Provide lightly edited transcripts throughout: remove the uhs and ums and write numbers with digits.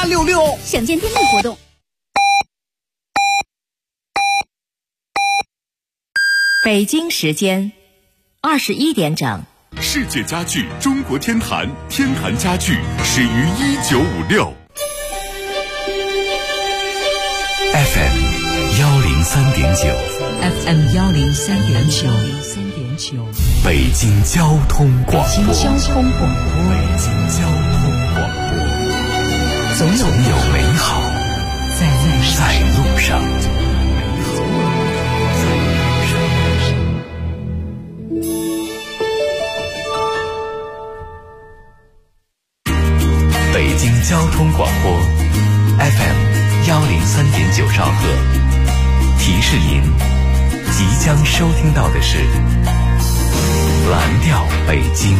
866。 省件电力活动。 北京时间21点整。 世界家具中国天坛，天坛家具始于1956。 FM 103.9 FM 103.9 北京交通广播。 北京交通广播，总有美好在路上。 北京交通广播 FM 103.9兆赫，提示您即将收听到的是蓝调北京。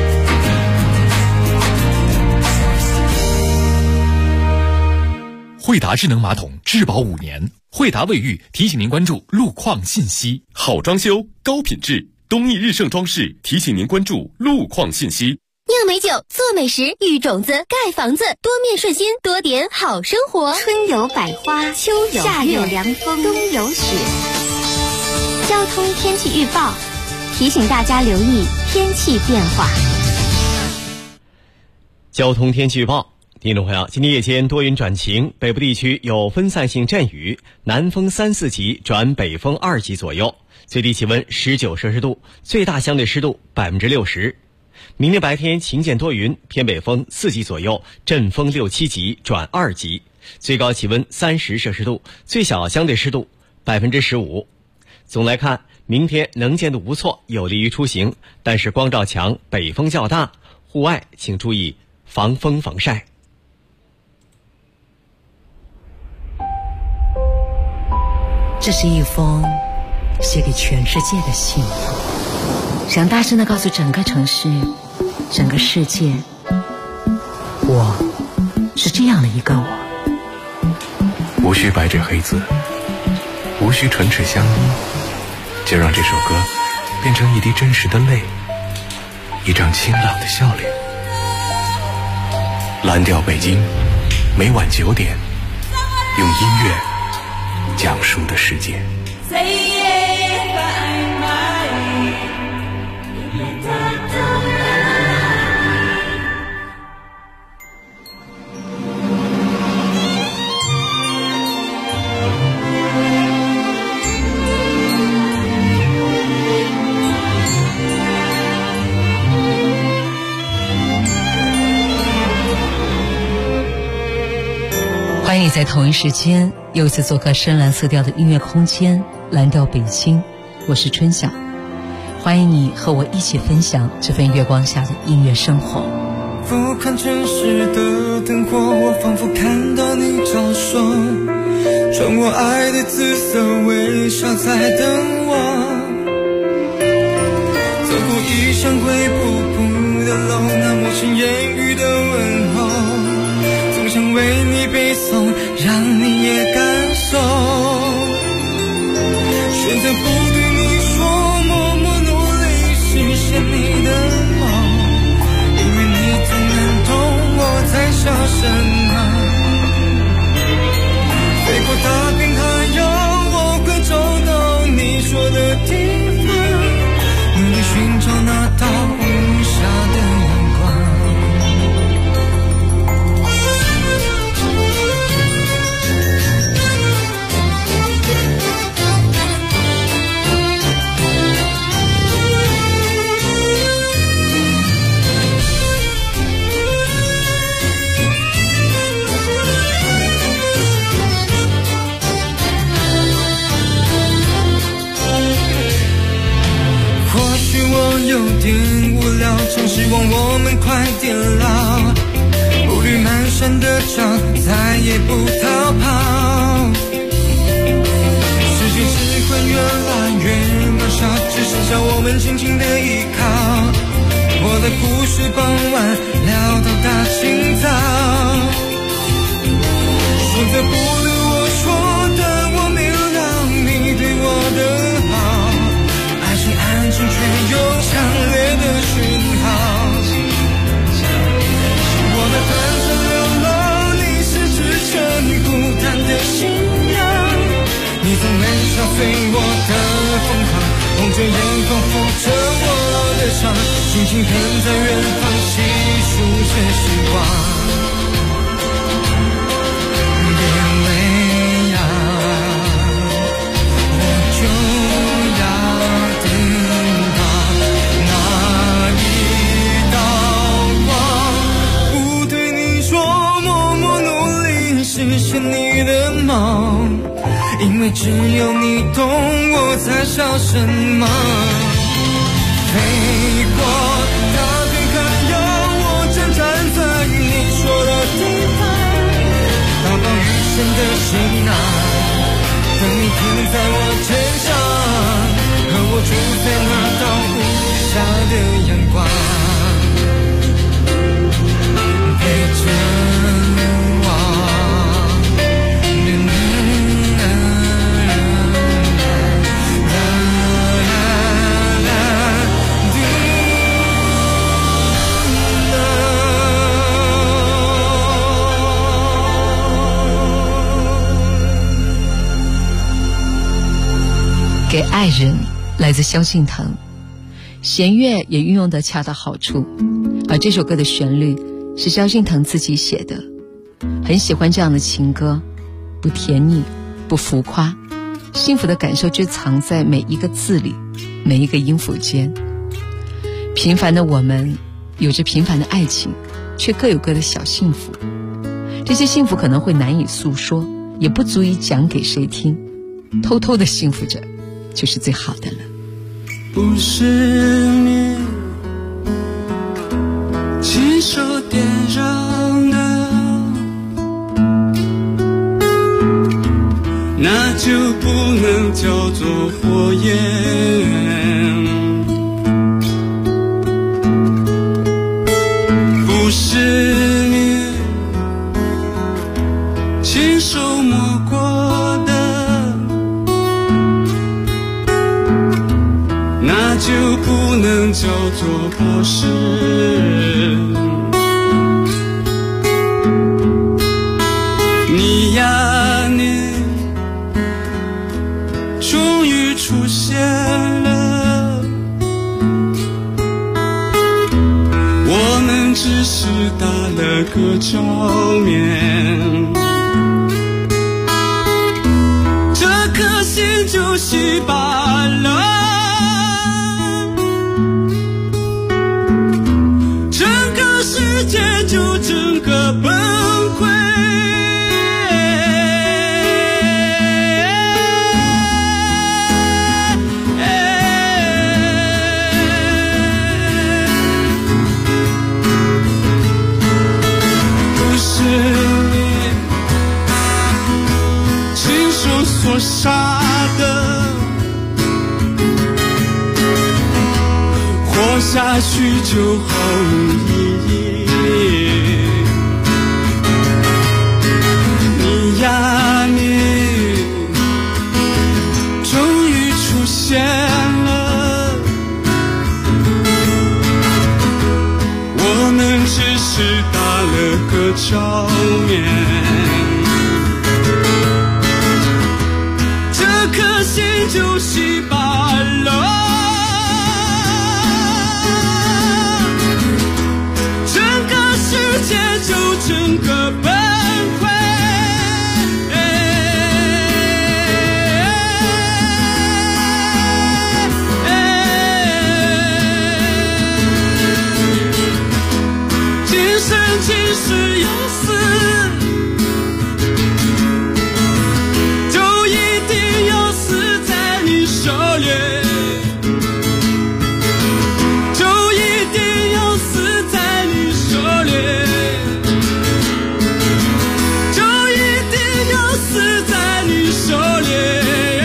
惠达智能马桶质保5年，惠达卫浴提醒您关注路况信息。 好装修高品质，东义日盛装饰提醒您关注路况信息。 酿美酒，做美食，育种子，盖房子，多面顺心，多点好生活。 春有百花，秋有夏有凉风， 冬有雪。交通天气预报提醒大家留意天气变化。 交通天气预报，听众朋友，今天夜间多云转晴，北部地区有分散性阵雨，南风3、4级转北风2级左右，最低气温19摄氏度，最大相对湿度60%。明天白天晴间多云，偏北风4级左右，阵风6、7级转2级，最高气温30摄氏度，最小相对湿度15%。总来看，明天能见度不错，有利于出行，但是光照强，北风较大，户外请注意防风防晒。 这是一封写给全世界的信，想大声地告诉整个城市，整个世界，我是这样的一个我。 无需白纸黑字，无需唇齿相依，就让这首歌变成一滴真实的泪，一张清朗的笑脸。蓝调北京，每晚9点，用音乐讲述的世界。 欢迎你在同一时间又一次做客深蓝色调的音乐空间蓝调北京，我是春晓，欢迎你和我一起分享这份月光下的音乐生活。 俯瞰城市的灯火，我仿佛看到你招手，穿过爱的紫色微笑在等我，走过一扇灰扑扑的楼，那陌生言语的问候，总想为你背诵，让你也感受，选择不对你说，默默努力实现你的梦，因为你总能懂我在笑什么，飞过大片海洋，我会找到你说的地方，努力寻找那道无暇的阳光。有点无聊，真希望我们快点老，步履蹒跚的脚再也不逃跑，世界只会越来越渺小，只剩下我们轻轻的依靠，我的故事傍晚聊到大清早，说着不对我说的，我明了你对我的好，爱情安静却又强烈的讯号，我们短暂流露，你是着眼光抚着我的伤，轻轻看在远方细数着时光。别为呀，我就要等到那一道光。不对你说，默默努力实现你的梦，因为只有你懂我在想什么。飞过大片海洋，我正站在你说的地方，大放余生的行囊，等你停在我肩上，和我住在那道无暇的阳光，陪着我。 给爱人来自萧敬腾，弦乐也运用得恰到好处，而这首歌的旋律是萧敬腾自己写的，很喜欢这样的情歌，不甜腻，不浮夸，幸福的感受就藏在每一个字里，每一个音符间。平凡的我们有着平凡的爱情，却各有各的小幸福，这些幸福可能会难以诉说，也不足以讲给谁听，偷偷的幸福着就是最好的了。 不是你亲手点燃的，那就不能叫做火焰。不是你亲手摸过的，那就不能叫做宝石。你呀你终于出现了，我们只是打了个照面，这颗心就稀巴了，整个世界就整个崩溃。不是你亲手所杀的，活下去就毫无意义。你呀你终于出现了，我们只是打了个照面，这颗心就稀巴了，整个世界就整个崩溃。今生今世有死，就一定要死在你手里，就一定要死在你手里，就一定要死在你手里。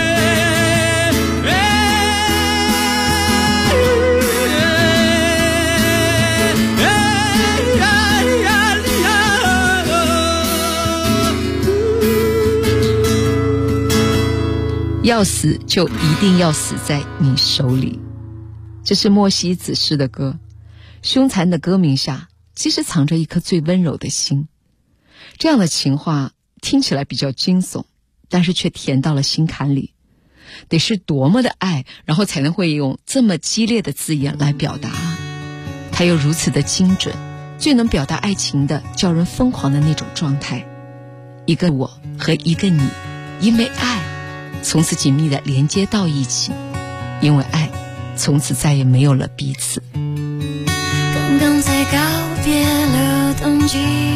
要死就一定要死在你手里，这是莫西子诗的歌。凶残的歌名下其实藏着一颗最温柔的心，这样的情话听起来比较惊悚，但是却甜到了心坎里。 得是多么的爱，然后才能会用这么激烈的字眼来表达。它又如此的精准，最能表达爱情的叫人疯狂的那种状态。一个我和一个你，因为爱从此紧密地连接到一起，因为爱从此再也没有了彼此。 刚刚才告别了冬季，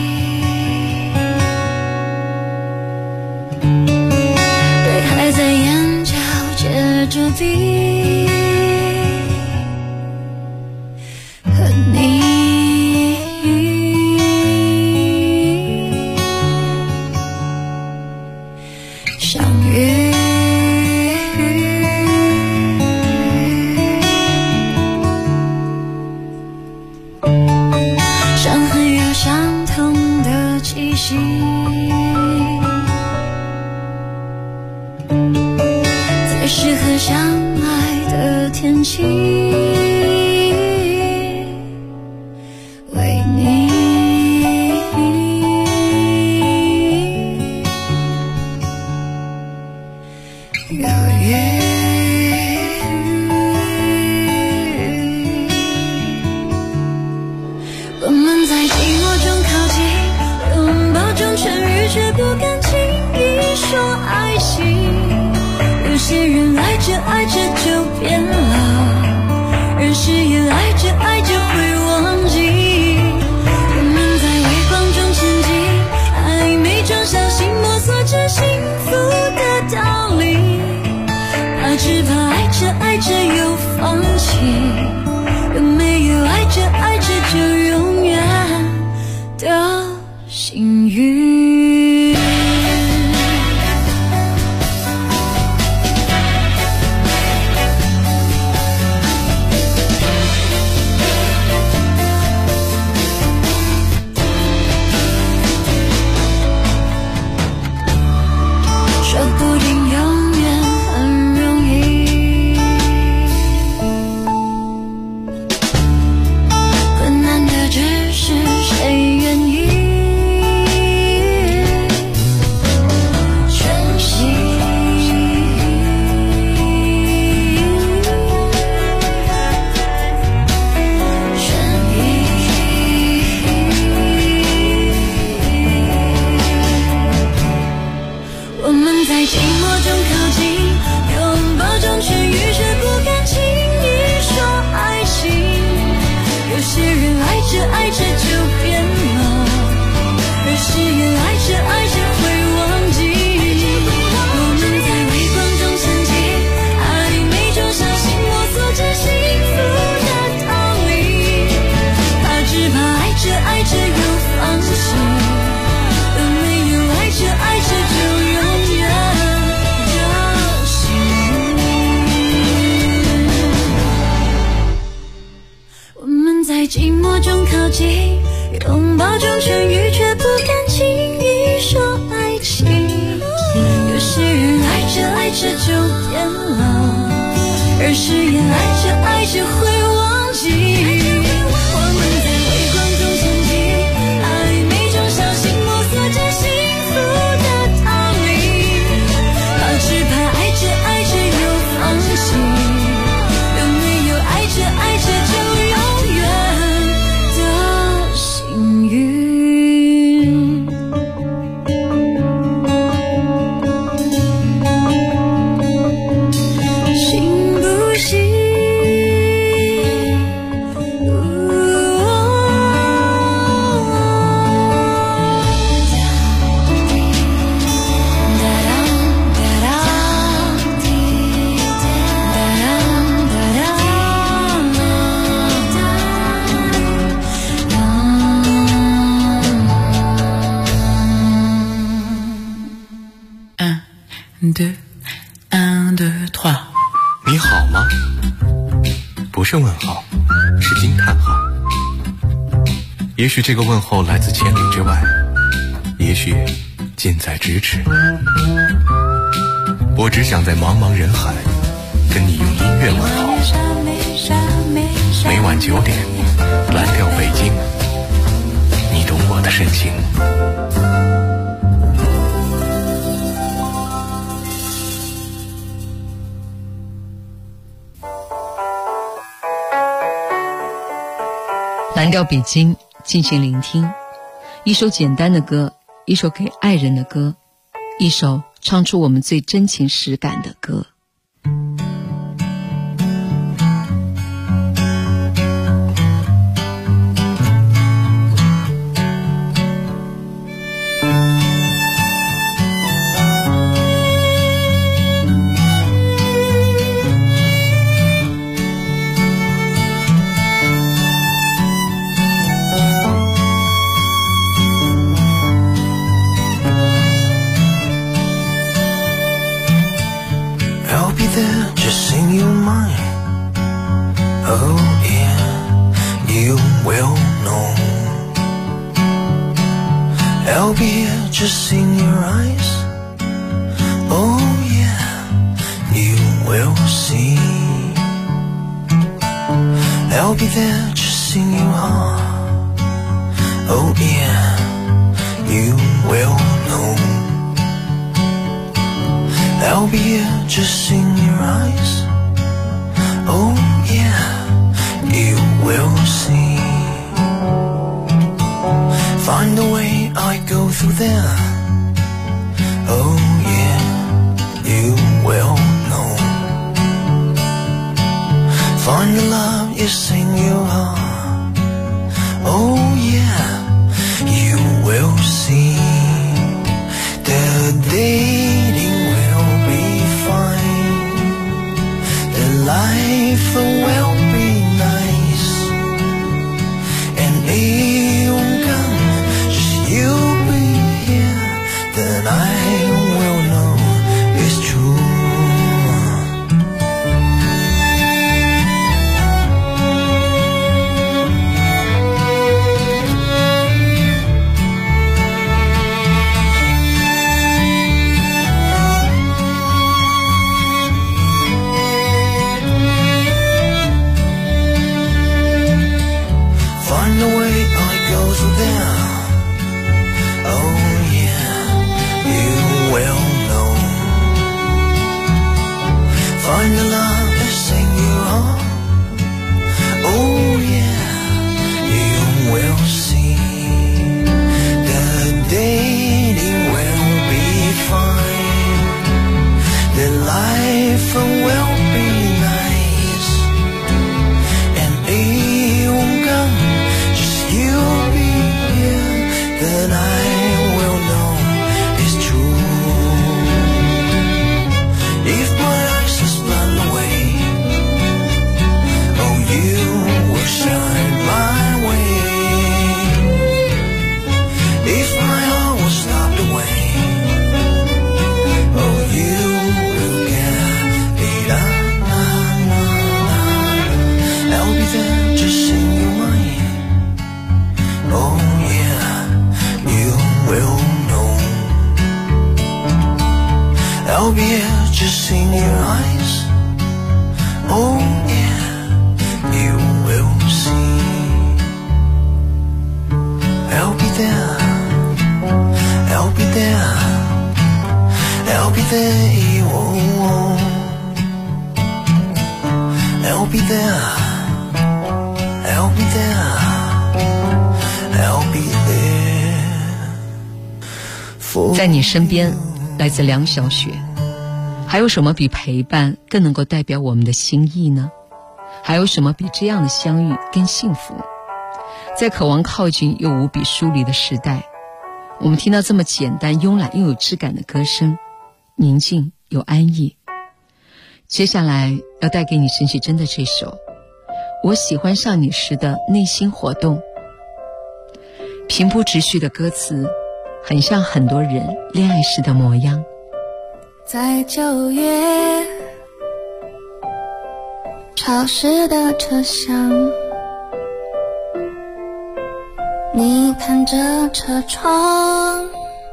对还在眼角结着冰，和你相遇。伤痕有相同的气息，在适合相爱的天气，为你犹豫。我们在寂寞中靠近，拥抱中痊愈，却不敢轻易说爱情。有些人爱着爱着就变老，有些人爱着爱着会忘记。我们在微光中前进，暧昧中相信摸索着幸福的道理，只怕爱着爱着又放弃。有没有爱着爱着就永远的幸运？说不定永远很容易，困难的只是谁愿意珍惜。我们在寂寞中靠近，拥抱中痊愈，却不敢轻易说爱情。有些人爱着爱着就变老，有些人爱着爱着会忘记。我们在微光中前进，暧昧中相信摸索着幸福的道理，只怕爱着爱着又放弃。有没有爱着爱着就永远的幸运？我们在寂寞中靠近，拥抱中痊愈，却不敢轻易说爱情。有些人爱着爱着就变老，有些人爱着爱着会忘记。我们在微光中前进，暧昧中相信摸索着幸福的道理，只怕爱着爱着又放弃。有没有爱着爱着就永远的幸运？信不信？ 你好吗？不是问号，是惊叹号。也许这个问候来自千里之外，也许近在咫尺。我只想在茫茫人海跟你用音乐问候。每晚9点，蓝调北京，你懂我的深情。 蓝调北京，进行聆听。一首简单的歌，一首给爱人的歌，一首唱出我们最真情实感的歌。 Just in your eyes, oh yeah, you will see. I'll be there just in your heart, oh yeah, you will know. I'll be here just in your eyes, oh yeah, you will see. Find a way, I go through there, oh yeah, you will know. Find the love is in your heart, oh yeah, you will see. The dating will be fine, the life will be nice, and you'll be here, then I will know it's true. Find a way, I go through there, oh yeah, you will know. Find the love that's in your heart, oh yeah, you will see. The dating will be fine, the life will be nice, and it won't come, just you'll be here, then I will know it's true. If my eyes just run away, oh you will shine my way. If my heart was stopped away, oh you will get it up. I'll be there just in your mind, oh you will know. I'll be here just in your eyes, oh yeah, you will see. I'll be there, I'll be there, I'll be there, oh, I'll be there, I'll be there, I'll be there. 在你身边，来自梁晓雪。还有什么比陪伴更能够代表我们的心意呢？还有什么比这样的相遇更幸福？在渴望靠近又无比疏离的时代，我们听到这么简单、慵懒又有质感的歌声，宁静又安逸。接下来要带给你陈绮贞的这首我喜欢上你时的内心活动。平铺直叙的歌词，很像很多人恋爱时的模样。 在9月潮湿的车厢，你看着车窗，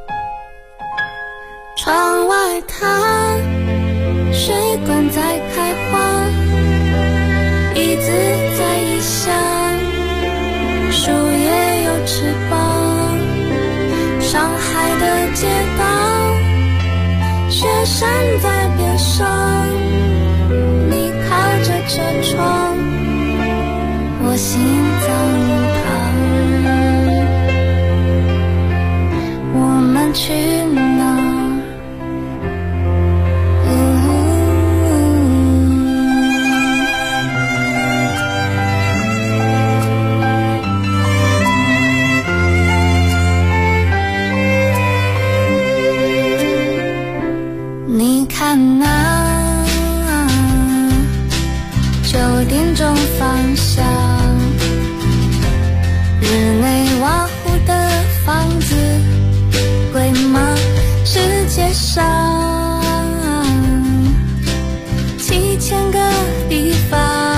窗外它水管在开花，椅子在异乡，树叶有翅膀，上海的街道，雪山在边上，你靠着车窗，我心脏欢去哪儿？你看那9点钟方向，日内瓦湖的房子贵吗？世界上7000个地方，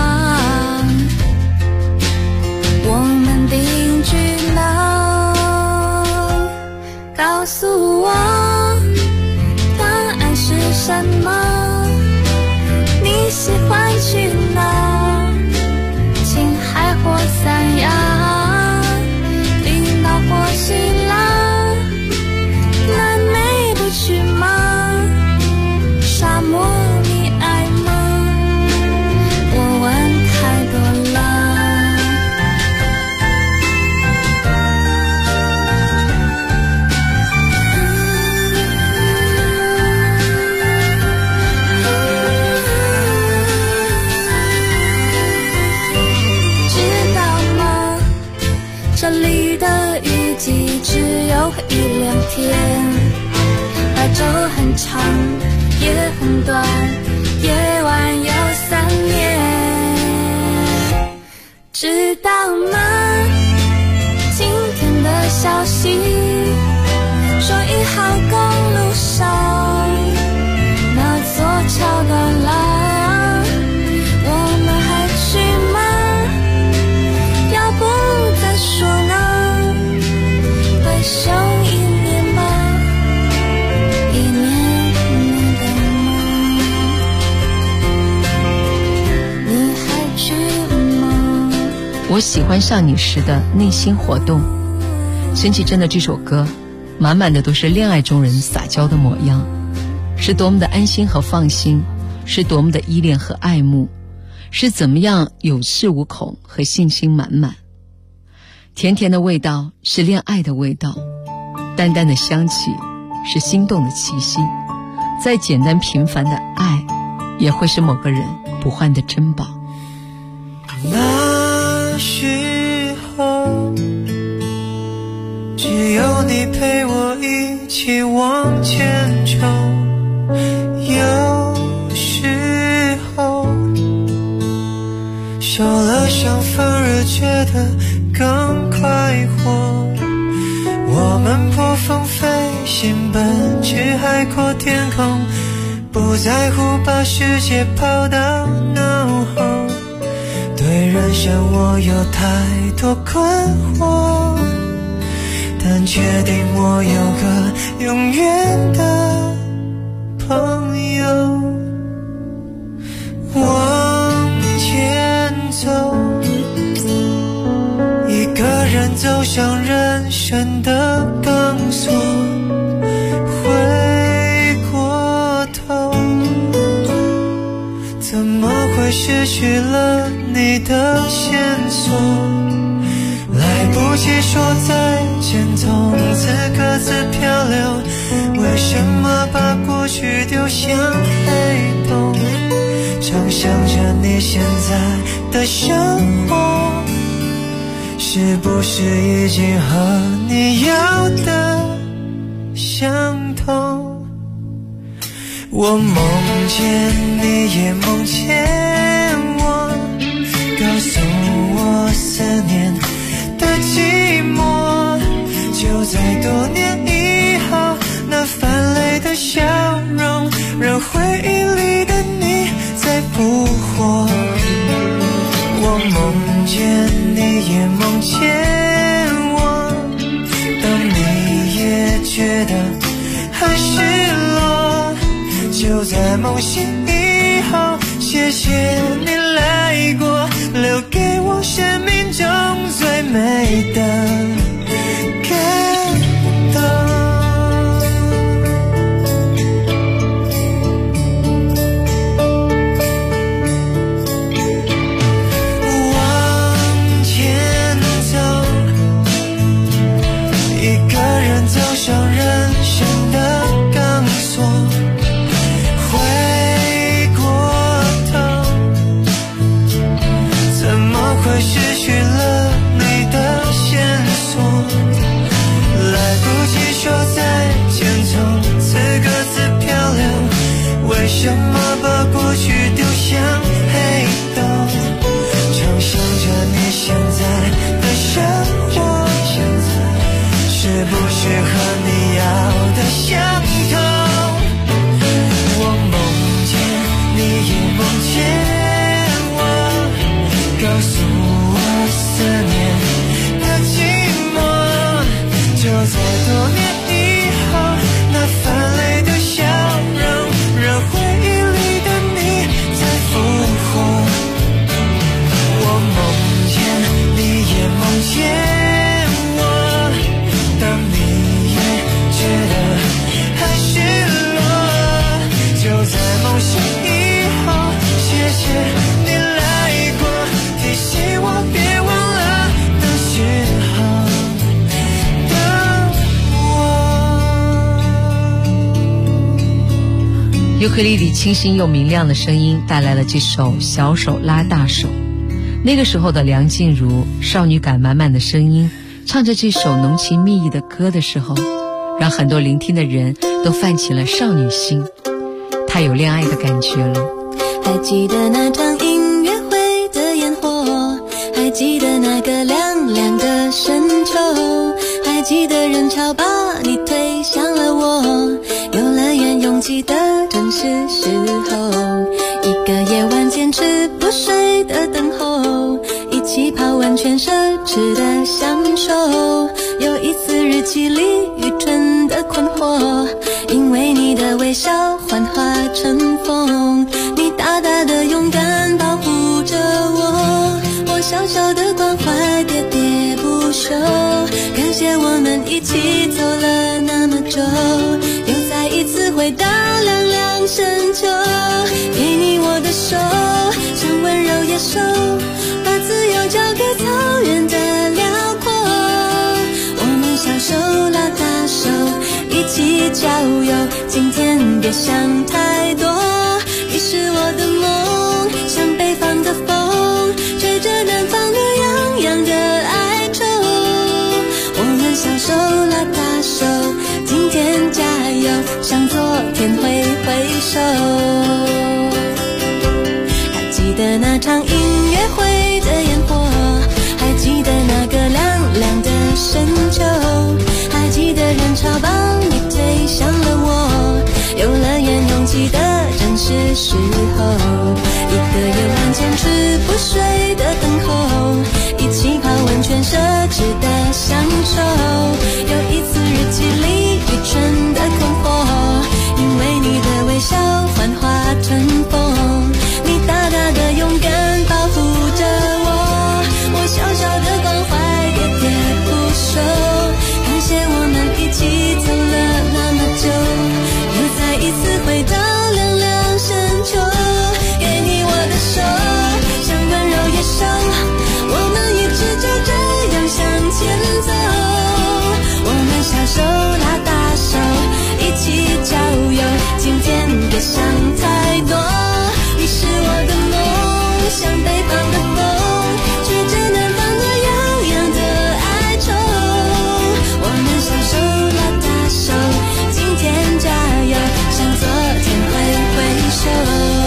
我们定居哪？告诉我答案是什么？你喜欢去哪？青海或三亚，离岛或希腊，南美不去吗？沙漠你爱吗？我问太多了。知道吗？这里的雨季只有1-2天，白昼很长，夜很短，夜晚有3年。知道吗？今天的消息说1号公路上那座桥断了，我们还去吗？要不再说呢？回首1年吧，1年的梦，你还去吗？ 我喜欢上你时的内心活动。陈绮贞的这首歌满满的都是恋爱中人撒娇的模样，是多么的安心和放心，是多么的依恋和爱慕，是怎么样有恃无恐和信心满满。甜甜的味道是恋爱的味道，淡淡的香气是心动的气息，再简单平凡的爱也会是某个人不换的珍宝。 那时候只有你陪我一起往前冲，有时候受了伤反而觉得更快活。我们破风飞行，奔去海阔天空，不在乎把世界抛到脑后。对人生我有太多困惑，但确定我有个永远的朋友。往前走，一个人走向人生的钢索，回过头，怎么会失去了你的线索？来不及说再见，从此各自漂流。为什么把过去丢向黑洞？常想着你现在的生活，是不是已经和你要的相同？我梦见你也梦见我，告诉我思念的寂寞，就在多年以后，那泛泪的笑容让回忆里的你再复活。我梦见你也梦见我，当你也觉得很失落，就在梦醒以后，谢谢你来过，留给我生命中最美的感动。往前走，一个人走向人生尤克里里清新又明亮的声音带来了这首《小手拉大手》。那个时候的梁静茹少女感满满的声音，唱着这首浓情蜜意的歌的时候，让很多聆听的人都泛起了少女心，太有恋爱的感觉了。 还记得那场音乐会的烟火，还记得那个凉凉的深秋，还记得人潮把你推向了我，游乐园拥挤的正是时候，一个夜晚坚持不睡的等候，一起泡温泉奢侈的享受，有一次日记里愚蠢的困惑，因为你的微笑幻化成风，你大大的勇敢保护着我，我小小的关怀喋喋不休，感谢我们一起走了那么久，又再一次回到凉凉深秋，给你我的手，像温柔野兽，把自由交给草原的辽阔，我们小手拉大手，一起郊游，今天别想太多，你是我的梦，像北方的风，吹着南方暖洋洋的哀愁，我们小手拉大手，今天加油，向昨天挥挥手。还记得那场音乐会的烟火，还记得那个凉凉的深秋，还记得人潮把你推向了我，游乐园拥挤的正是时候，一个夜晚坚持不睡的等候，一起泡温泉奢侈的享受，有一次日记里愚蠢的困惑，因为你的微笑幻化成风，你大大的勇敢保护着我，我小小的关怀喋喋不休，感谢我们一起走了那么久，又再一次回到凉凉深秋，给你我的手，像温柔野兽，我们一直就这样向前走，我们小手拉大手，一起郊游，今天别想太多，你是我的梦，像北方的风，吹着南方暖洋洋的哀愁，我们小手拉大手，今天加油，向昨天挥挥手。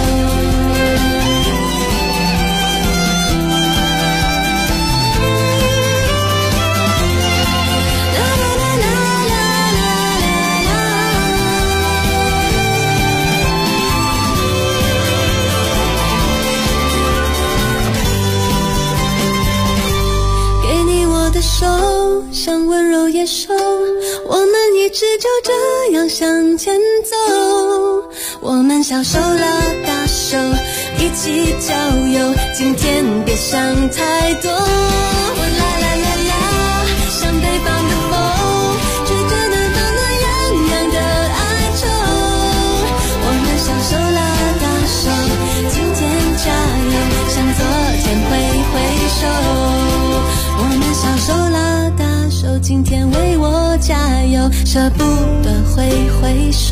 手像温柔野兽，我们一直就这样向前走，我们小手拉大手，一起郊游，今天别想太多，啦啦啦啦，像北方的风，吹着南方暖洋洋的哀愁，我们小手拉大手，今天加油，向昨天挥挥手，我们小手拉大手，今天为我加油，舍不得挥挥手。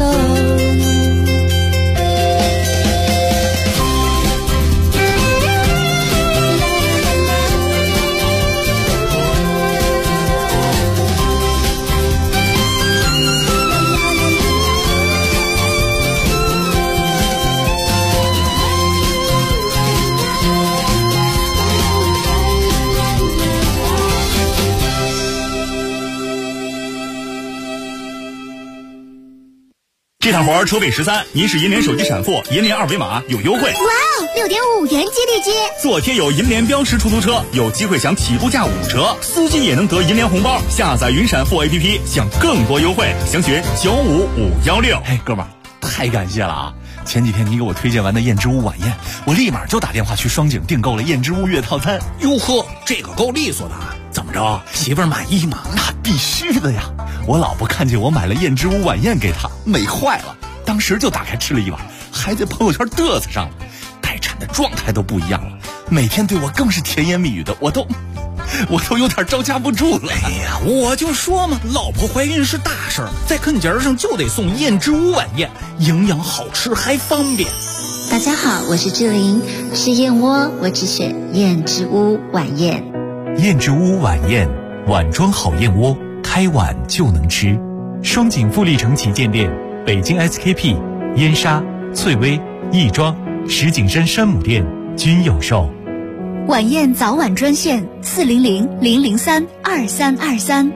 这趟活车费13，您是银联手机闪付，银联二维码有优惠。 哇哦，6.5元激励金！ 坐贴有银联标识出租车，有机会享起步价5折，司机也能得银联红包。下载云闪付 APP， 享更多优惠，详询95516。 哎，哥们儿，太感谢了啊！前几天你给我推荐完的燕之屋晚宴，我立马就打电话去双井订购了燕之屋月套餐。 哟呵，这个够利索的，怎么着？媳妇儿满意吗？ 那必须的呀！我老婆看见我买了燕之屋晚宴给她，美坏了，当时就打开吃了一碗，还在朋友圈嘚瑟上了，待产的状态都不一样了，每天对我更是甜言蜜语的，我都我都有点招架不住了。 哎呀，我就说嘛，老婆怀孕是大事儿，在啃节上就得送燕之屋晚宴，营养好吃还方便。 大家好，我是志玲，吃燕窝我只选燕之屋晚宴。 燕之屋晚宴，碗装好燕窝，开碗就能吃。双井富力城旗舰店、北京 SKP、燕莎、翠微、亦庄、石景山山姆店均有售。 晚宴早晚专线400-003-2323。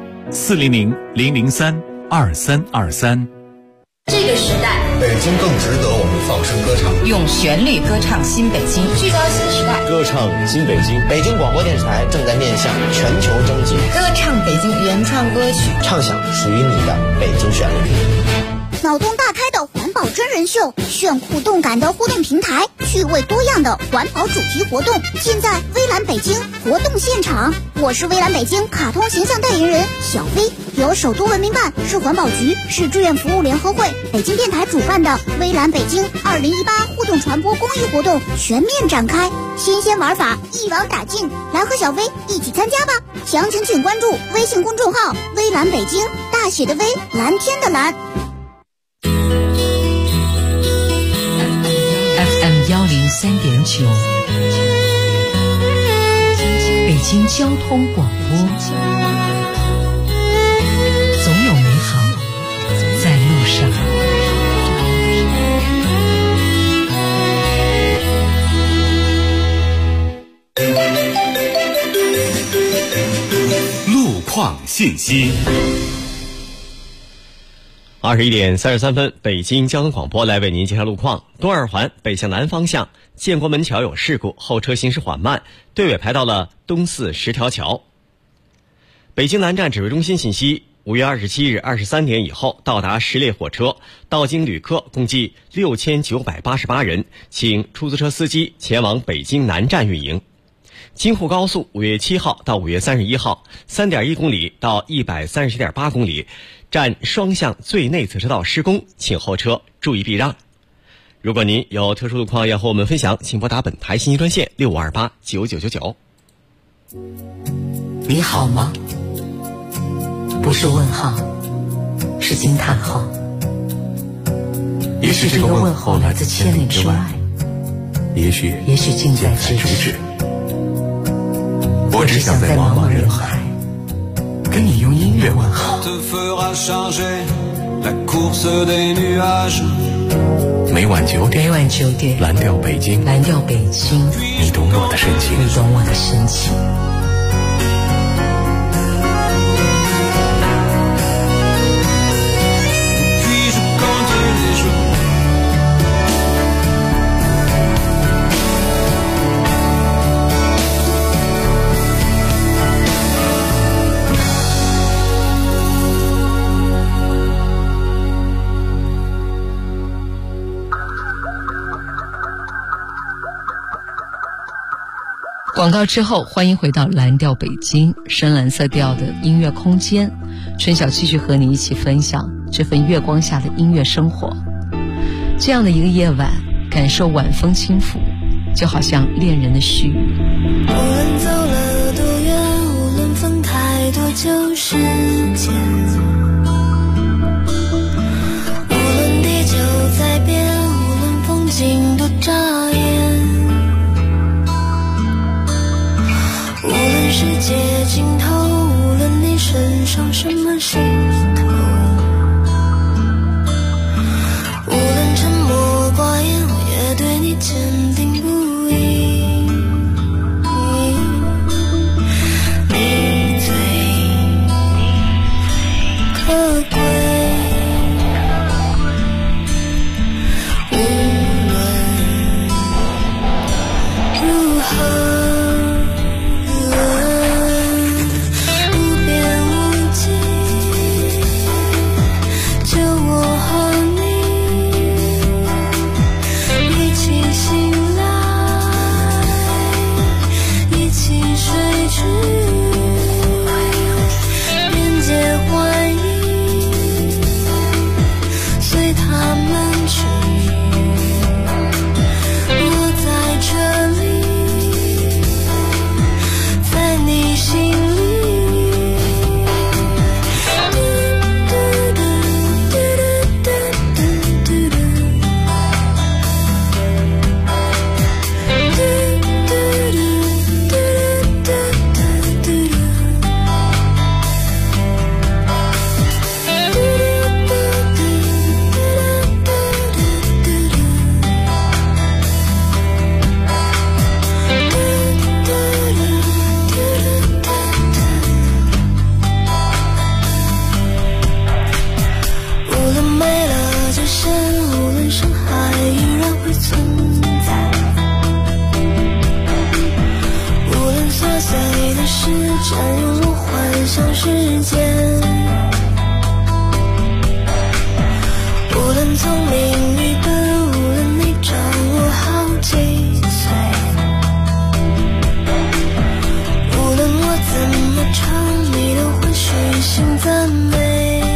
400-003-2323。 这个时代， 北京更值得我们放声歌唱， 用旋律歌唱新北京，聚焦新时代， 歌唱新北京。北京广播电视台正在面向全球征集， 歌唱北京原创歌曲， 唱响属于你的北京旋律。 脑洞大开的环保真人秀，炫酷动感的互动平台，趣味多样的环保主题活动，尽在微蓝北京活动现场。我是微蓝北京卡通形象代言人小飞，由首都文明办、市环保局、市志愿服务联合会、北京电台主办的微蓝北京2018互动传播公益活动全面展开，新鲜玩法一网打尽，来和小飞一起参加吧！详情请关注微信公众号微蓝北京，大写的微，蓝天的蓝。 FM103.9，北京交通广播，总有美好在路上。 路况信息。 21点33分，北京交通广播来为您介绍路况。东二环北向南方向建国门桥有事故，后车行驶缓慢，队尾排到了东四十条桥。北京南站指挥中心信息，5月27日23点以后到达10列火车，到京旅客共计6988人，请出租车司机前往北京南站运营。京沪高速5月7号到5月31号 3.1 公里到 137.8 公里，站双向最内侧车道施工，请后车注意避让。如果您有特殊路况要和我们分享，请拨打本台信息专线65289999。 你好吗？不是问号，是惊叹号。也许这个问候来自千里之外，也许近在咫尺。我只想在茫茫人海跟你用音乐问好。 每晚9点，蓝调北京，你懂我的深情。 广告之后，欢迎回到蓝调北京，深蓝色调的音乐空间。春晓继续和你一起分享这份月光下的音乐生活。这样的一个夜晚，感受晚风轻拂，就好像恋人的絮语。 无论走了多远，无论分开多久时间，无论地球在变，无论风景多扎眼，无论世界尽头，无论你身上什么心头，无论沉默寡言，我也对你坚定不移。你最可贵，无论如何。无边无际， 占用我幻想世界。无论聪明与笨，无论你长我好几岁，无论我怎么唱，你都会虚心赞美。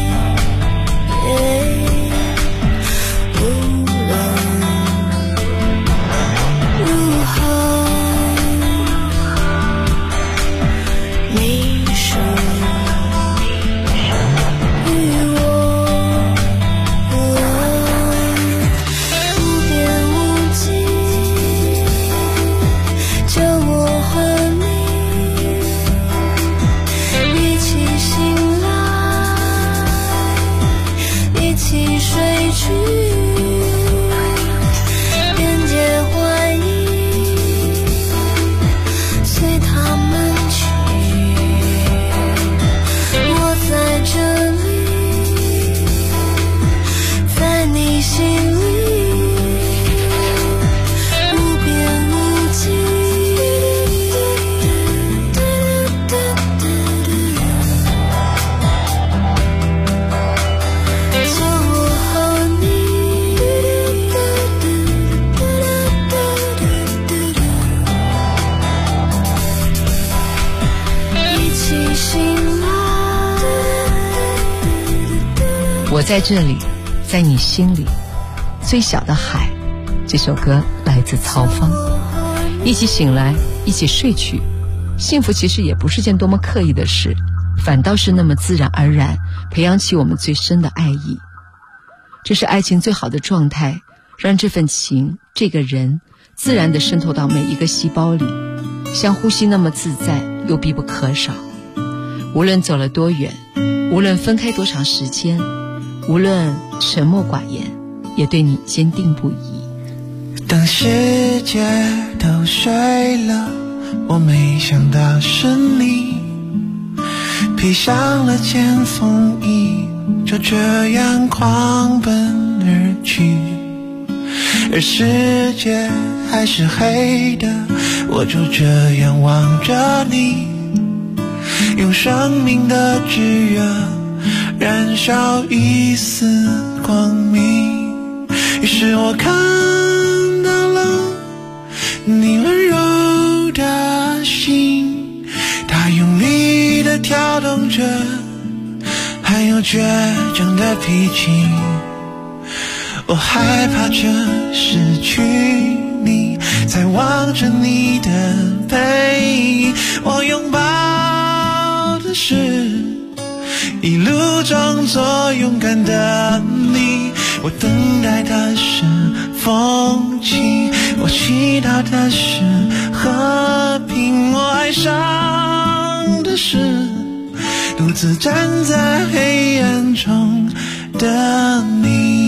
我在这里，在你心里，最小的海。这首歌来自曹芳。一起醒来，一起睡去，幸福其实也不是件多么刻意的事，反倒是那么自然而然培养起我们最深的爱意。这是爱情最好的状态，让这份情，这个人自然地渗透到每一个细胞里，像呼吸那么自在又必不可少。无论走了多远，无论分开多长时间，无论沉默寡言，也对你坚定不移。 当世界都睡了，我没想到是你披上了件风衣，就这样狂奔而去。而世界还是黑的，我就这样望着你，用生命的炙热燃烧一丝光明。于是我看到了你温柔的心，它用力地跳动着，还有倔强的脾气。我害怕这失去你，才望着你的背影。我拥抱的是一路中最勇敢的你，我等待的是风景，我祈祷的是和平。我爱上的是独自站在黑暗中的你。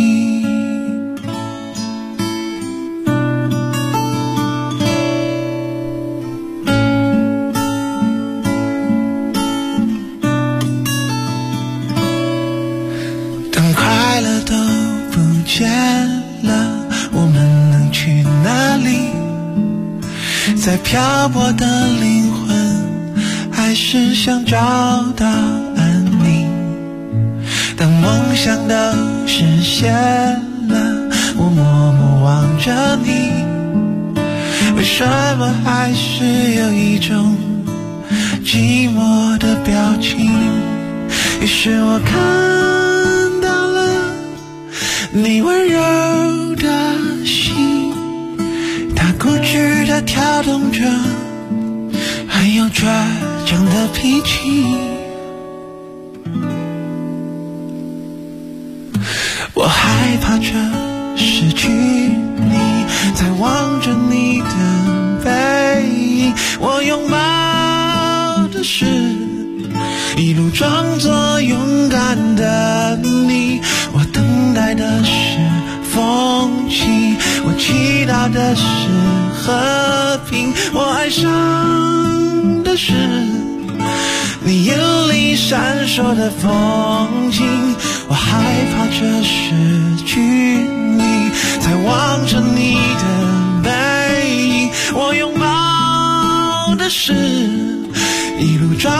见了，我们能去哪里？在漂泊的灵魂，还是想找到安宁。当梦想都实现了，我默默望着你，为什么还是有一种寂寞的表情？于是我看到了你温柔的心，它固执地跳动着，还有倔强的脾气。我害怕着失去你，才望着你的背影。我拥抱的是一路装作勇敢的你，我等待的是风景，我祈祷的是和平。我爱上的是你眼里闪烁的风景，我害怕这失去你，才望着你的背影。我拥抱的是一路装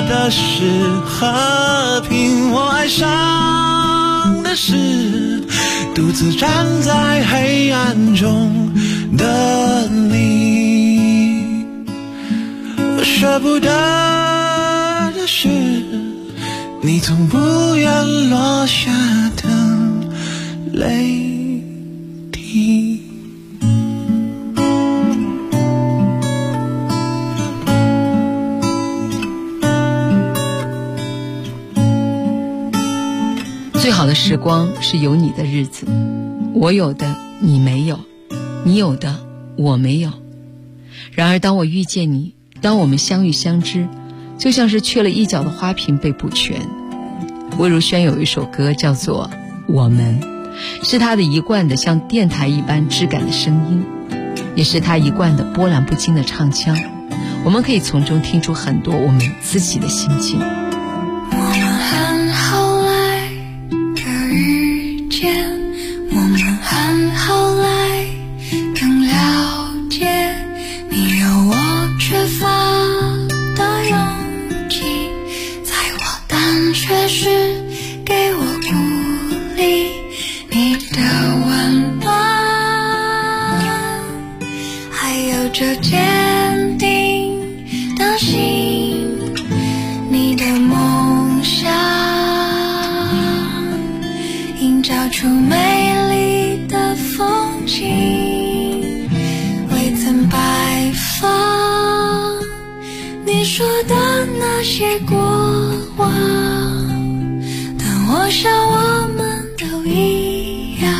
的是和平，我爱上的是独自站在黑暗中的你。我舍不得的是你从不愿落下的泪滴。 最好的时光是有你的日子，我有的你没有，你有的我没有。然而当我遇见你，当我们相遇相知，就像是缺了一角的花瓶被补全。魏如萱有一首歌叫做《我们》，是她的一贯的像电台一般质感的声音，也是她一贯的波澜不惊的唱腔。我们可以从中听出很多我们自己的心境。 我们很后来的遇见，我们很后来更了解，你有我缺乏的勇气，在我胆怯时给我鼓励，你的温暖还有这坚定的心，你的梦想映照出美丽的风景，未曾白发你说的那些过往，但我想我们都一样，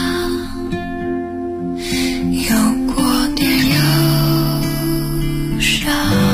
有过点忧伤。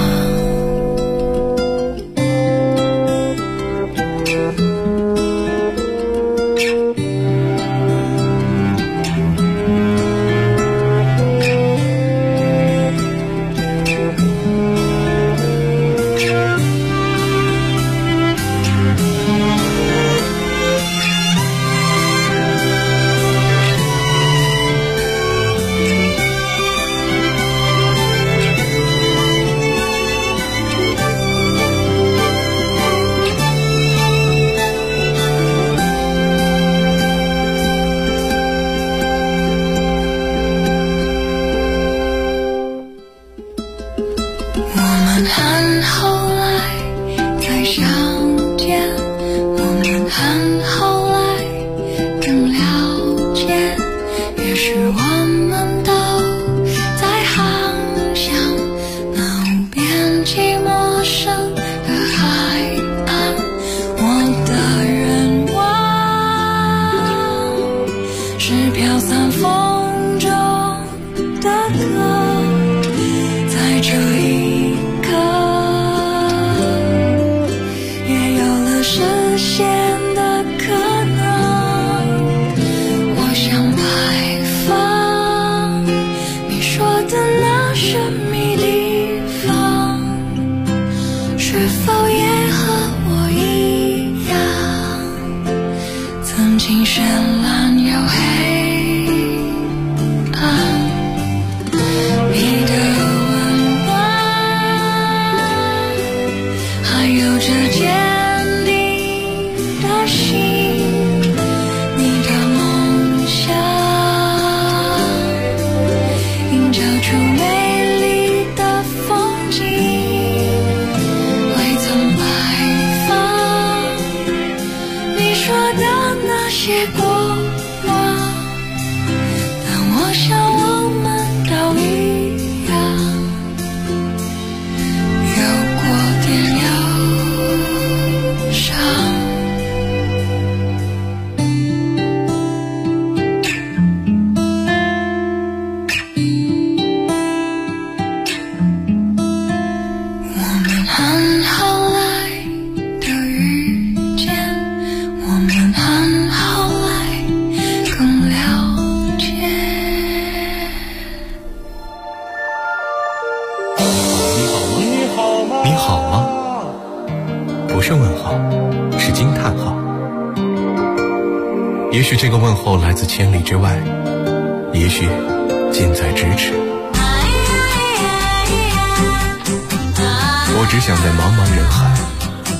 也许这个问候来自千里之外，也许近在咫尺。我只想在茫茫人海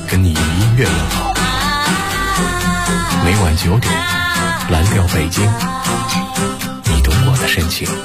跟你用音乐问好。每晚9点，蓝调北京，你懂我的深情。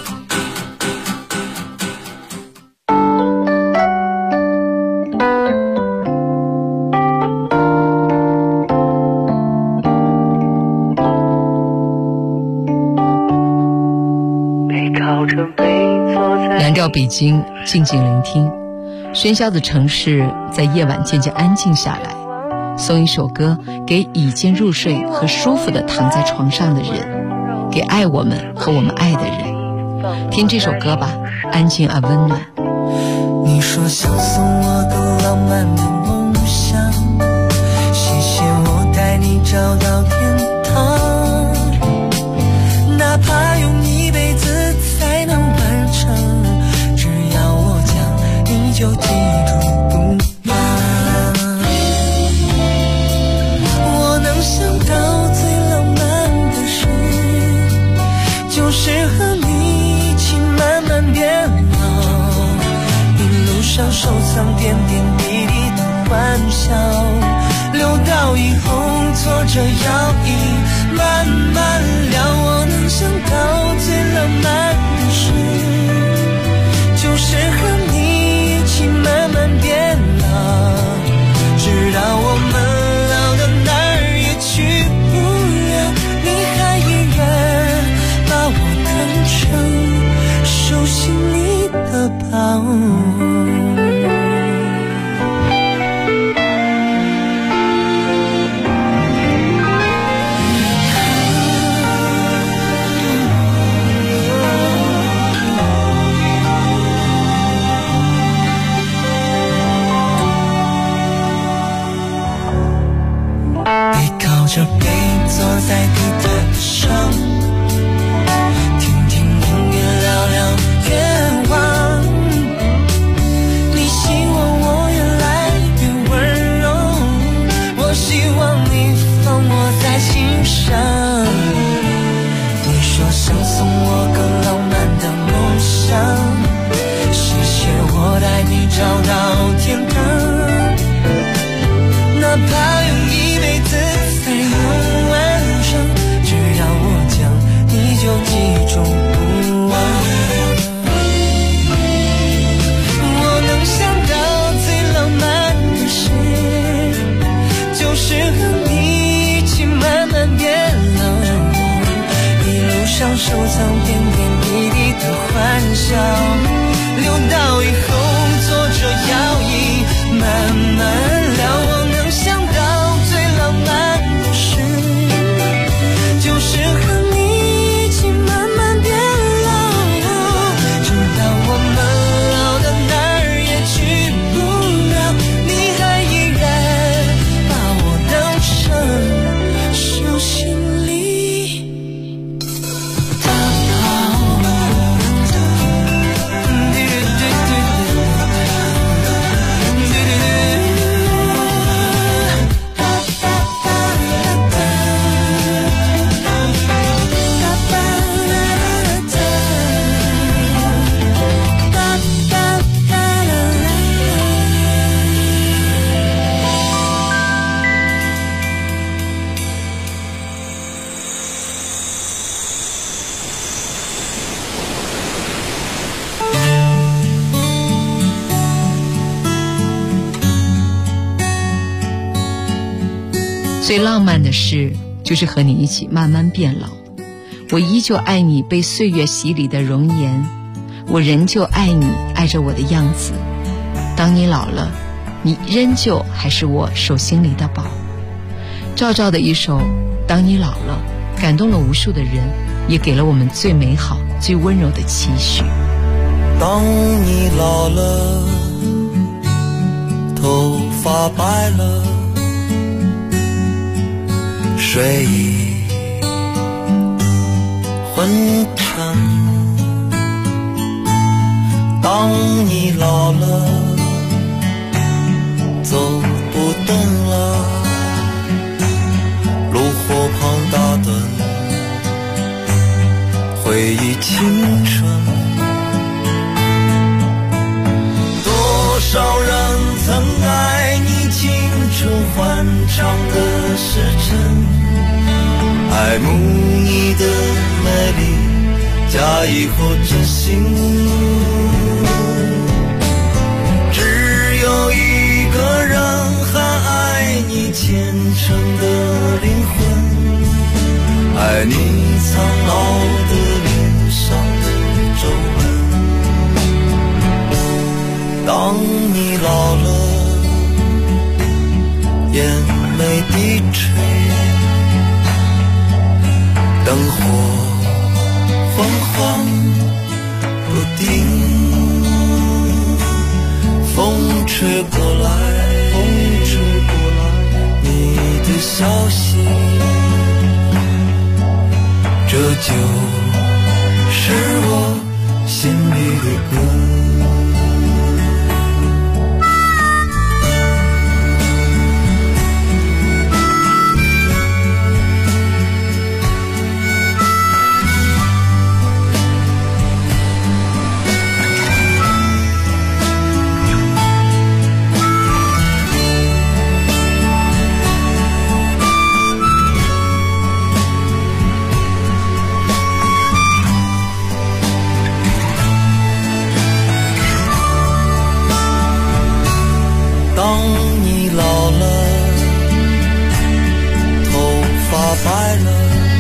蓝调北京，静静聆听。喧嚣的城市在夜晚渐渐安静下来，送一首歌给已经入睡和舒服地躺在床上的人，给爱我们和我们爱的人。听这首歌吧，安静而温暖。 你说想送我个浪漫的梦想，谢谢我带你找到天堂，哪怕用一辈子才能完成，只要我讲你就记住不忘。我能想到最浪漫的事，就是和你一起慢慢变老，一路上收藏点点滴滴的欢笑，留到以后坐着摇椅慢慢聊。我能想到最浪漫的事，就是和你一起慢慢变老，直到我们老到哪儿也去不了，你还依然把我当成手心里的宝。这背坐在地毯上，听听音乐，聊聊愿望。你希望我越来越温柔，我希望你放我在心上。你说想送我个浪漫的梦想，谢谢我带你找到天堂，哪怕用一辈子才能完成，只要我讲你就记住不忘。我能想到最浪漫的事，就是和你一起慢慢变老，一路上收藏点点滴滴的欢笑，留到以后坐着摇椅慢慢聊。我能想到最浪漫的事，就是和你一起慢慢变老，直到我们老到哪儿也去不了，你还依然把我当成手心里的宝。 最浪漫的事，就是和你一起慢慢变老。我依旧爱你被岁月洗礼的容颜，我仍旧爱你爱着我的样子。当你老了，你仍旧还是我手心里的宝。赵照的一首《当你老了》感动了无数的人，也给了我们最美好最温柔的期许。 当你老了，头发白了，睡意昏沉，当你老了，走不动了，炉火旁打盹，回忆青春。多少人曾爱你青春欢畅的时辰，爱慕你的美丽，假意或真心。只有一个人还爱你虔诚的灵魂，爱你苍老的脸上的皱纹。当你老了，眼泪低垂，灯火昏黄不定，风吹过来，你的消息，这就是我心里的歌。白了，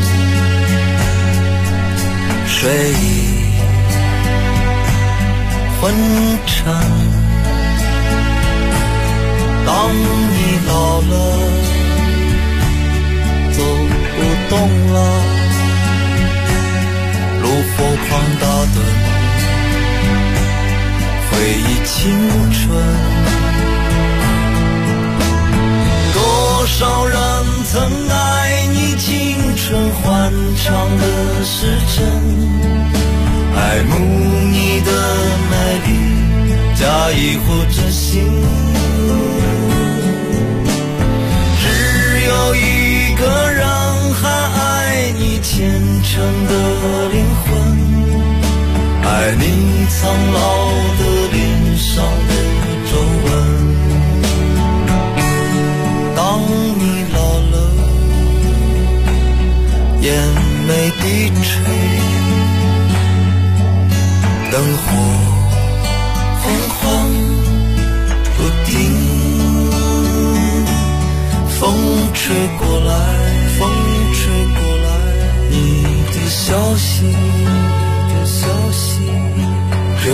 睡意昏沉。当你老了，走不动了，炉火旁打盹，回忆青春。多少人曾爱你青春欢畅的时辰，爱慕你的美丽，假意或真心。只有一个人还爱你虔诚的灵魂，爱你苍老的脸上的皱纹。当你老了，眼眉低垂，灯火昏黄不定，风吹过来，你的消息，这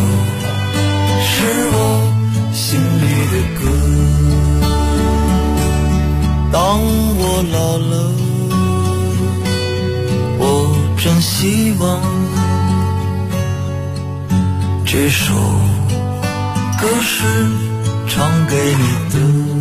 就是我心里的歌。当我老了，我真希望这首歌是唱给你的。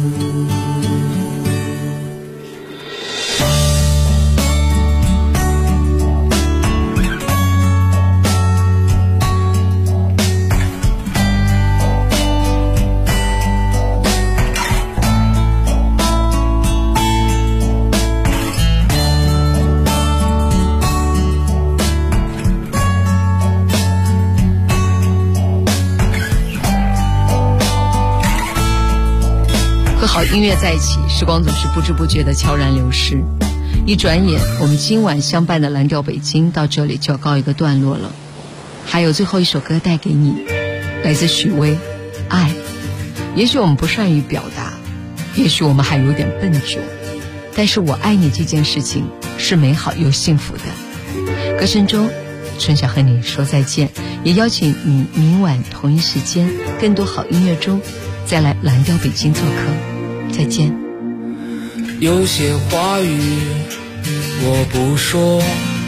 和好音乐在一起，时光总是不知不觉的悄然流逝。一转眼，我们今晚相伴的蓝调北京到这里就要告一个段落了。还有最后一首歌带给你，来自许巍，《爱》。也许我们不善于表达，也许我们还有点笨拙，但是我爱你这件事情是美好又幸福的。歌声中，春晓和你说再见，也邀请你明晚同一时间，更多好音乐中再来蓝调北京做客。再见。 有些话语我不说，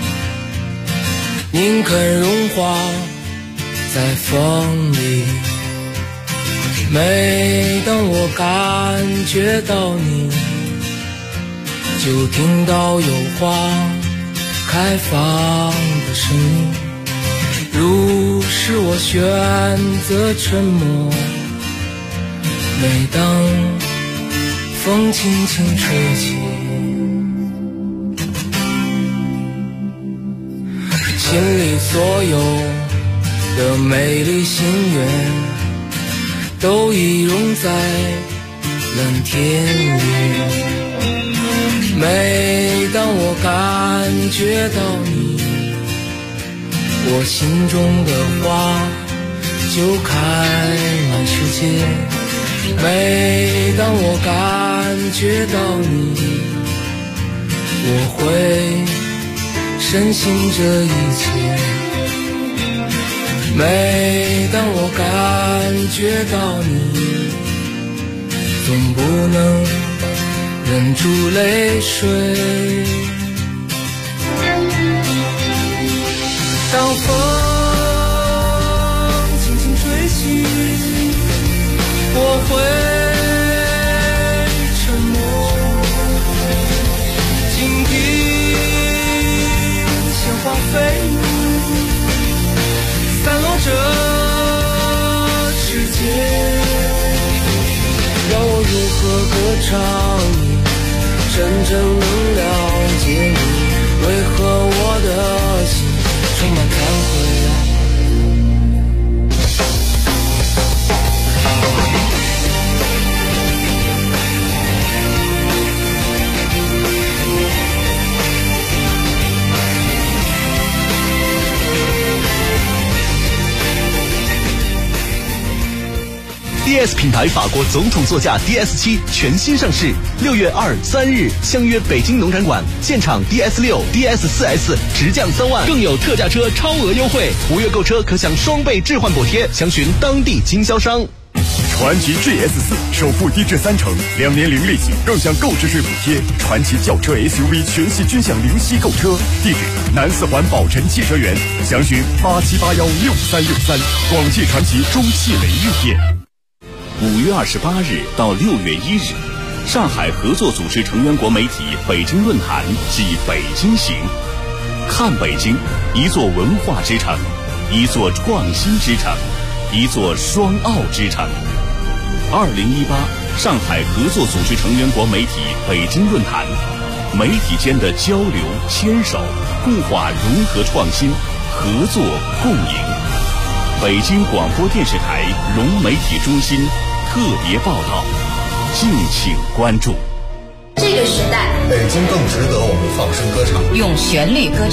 宁肯融化在风里。每当我感觉到你，就听到有花开放的声音。如是我选择沉默，每当风轻轻吹起，心里所有的美丽心愿都已融在冷天里，每当我感觉到你，我心中的花就开满世界。每当我感觉到你，我会深信这一切。每当我感觉到你，总不能忍住泪水。当风轻轻吹起，我会沉默，静听鲜花飞舞，散落着世界。让我如何歌唱你，真正能了解你，为何我的心充满忏悔啊。 DS 品牌法国总统座驾 DS7 全新上市，6月2、3日相约北京农展馆，现场 DS6、DS4S 直降3万，更有特价车超额优惠，5月购车可享双倍置换补贴，详询当地经销商。 传祺 GS4 首付低至30%，2年零利息，更享购置税补贴。传祺轿车 SUV 全系均享零息购车，地址南四环宝辰汽车园，详询87816363，广汽传祺中汽雷运店。 5月28日到6月1日，上海合作组织成员国媒体北京论坛暨北京行，看北京，一座文化之城，一座创新之城，一座双奥之城。2018上海合作组织成员国媒体北京论坛，媒体间的交流、牵手、固化、融合、创新、合作、共赢。北京广播电视台融媒体中心特别报道，敬请关注。 这个时代， 北京更值得我们放声歌唱， 用旋律歌唱。